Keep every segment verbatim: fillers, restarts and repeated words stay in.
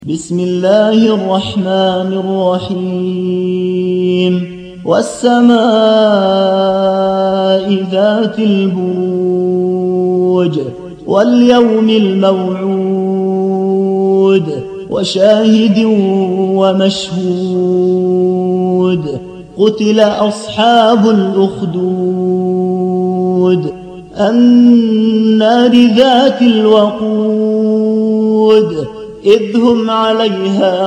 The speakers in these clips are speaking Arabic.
بسم الله الرحمن الرحيم والسماء ذات البروج واليوم الموعود وشاهد ومشهود قتل أصحاب الأخدود النار ذات الوقود إذ هم عليها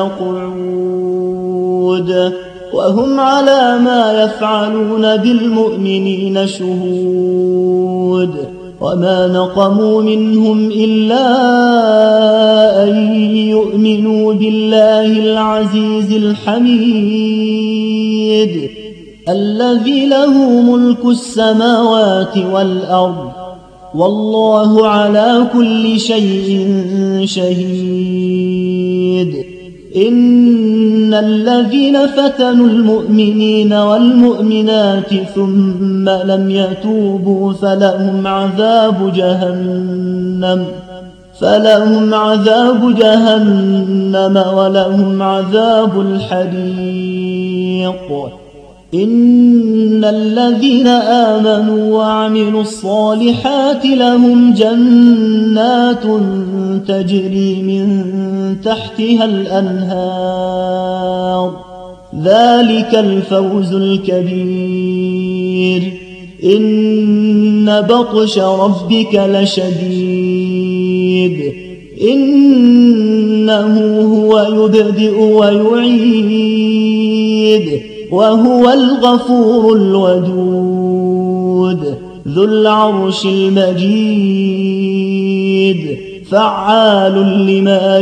قعود وهم على ما يفعلون بالمؤمنين شهود وما نقموا منهم إلا أن يؤمنوا بالله العزيز الحميد الذي له ملك السماوات والأرض والله على كل شيء شهيد إن الذين فتنوا المؤمنين والمؤمنات ثم لم يتوبوا فلهم عذاب جهنم فلهم عذاب جهنم ولهم عذاب الحريق إن الذين آمنوا وعملوا الصالحات لهم جنات تجري من تحتها الأنهار ذلك الفوز الكبير إن بطش ربك لشديد إنه هو يبدئ ويعيد وهو الغفور الودود ذو العرش المجيد فعال لما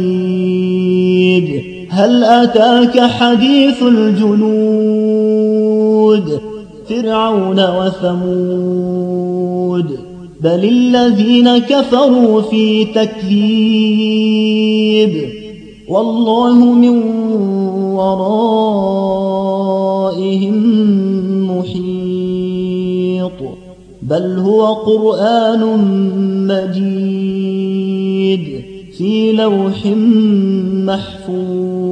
يريد هل أتاك حديث الجنود فرعون وثمود بل الذين كفروا في تكذيب والله من ورائهم محيط بل هو قرآن مجيد في لوح محفوظ.